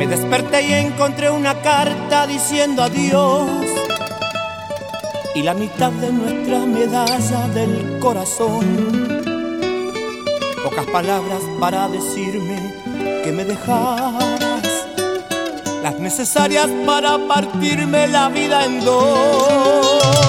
Me desperté y encontré una carta diciendo adiós y la mitad de nuestra medalla del corazón. Pocas palabras para decirme que me dejabas, las necesarias para partirme la vida en dos.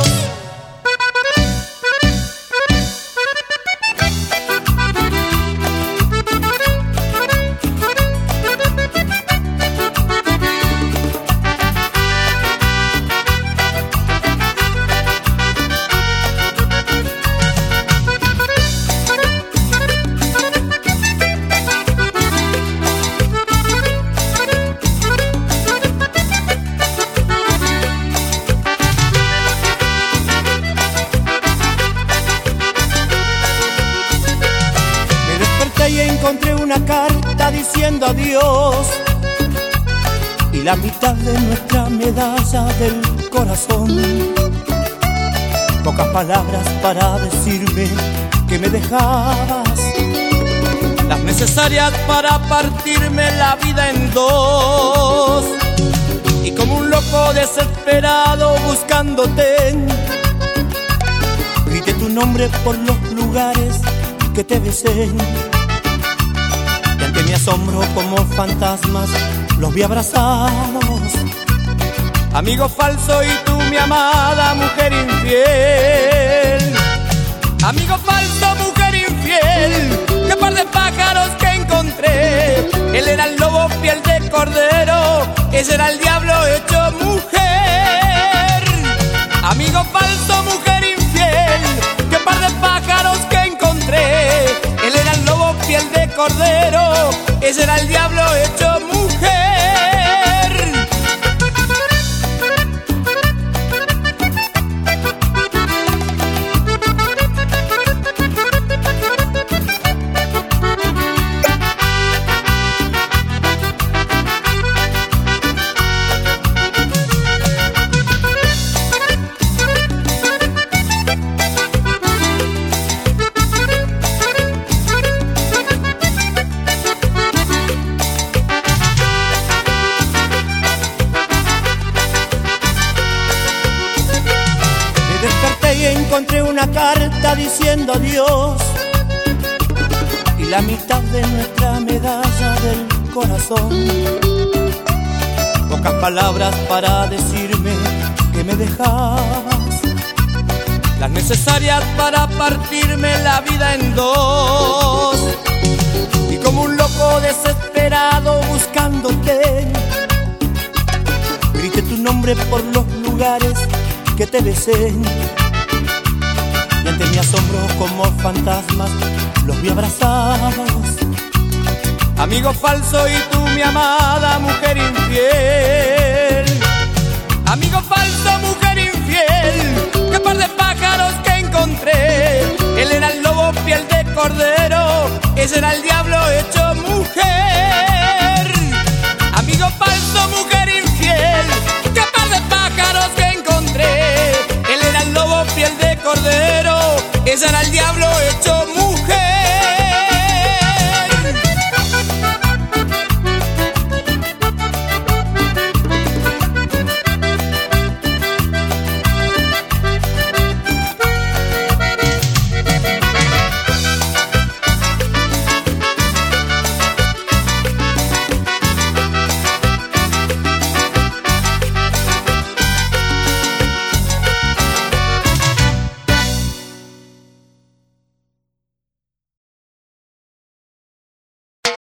Y encontré una carta diciendo adiós y la mitad de nuestra medalla del corazón. Pocas palabras para decirme que me dejabas, las necesarias para partirme la vida en dos. Y como un loco desesperado buscándote, grité tu nombre por los lugares que te besé. Y ante mi asombro como fantasmas los vi abrazados. Amigo falso y tú mi amada mujer infiel. Amigo falso, mujer infiel, qué par de pájaros que encontré. Él era el lobo, piel de cordero, ese era el diablo hecho mujer. Amigo falso, mujer infiel, qué par de pájaros que encontré. Él era el lobo, piel de cordero, ese era el diablo hecho mujer. Y encontré una carta diciendo adiós y la mitad de nuestra medalla del corazón. Pocas palabras para decirme que me dejabas, las necesarias para partirme la vida en dos. Y como un loco desesperado buscándote, grité tu nombre por los lugares que te besé. Y ante mi asombro como fantasmas los vi abrazados. Amigo falso y tú mi amada mujer infiel. Amigo falso, mujer infiel, qué par de pájaros que encontré. Él era el lobo, piel de cordero, ese era el diablo hecho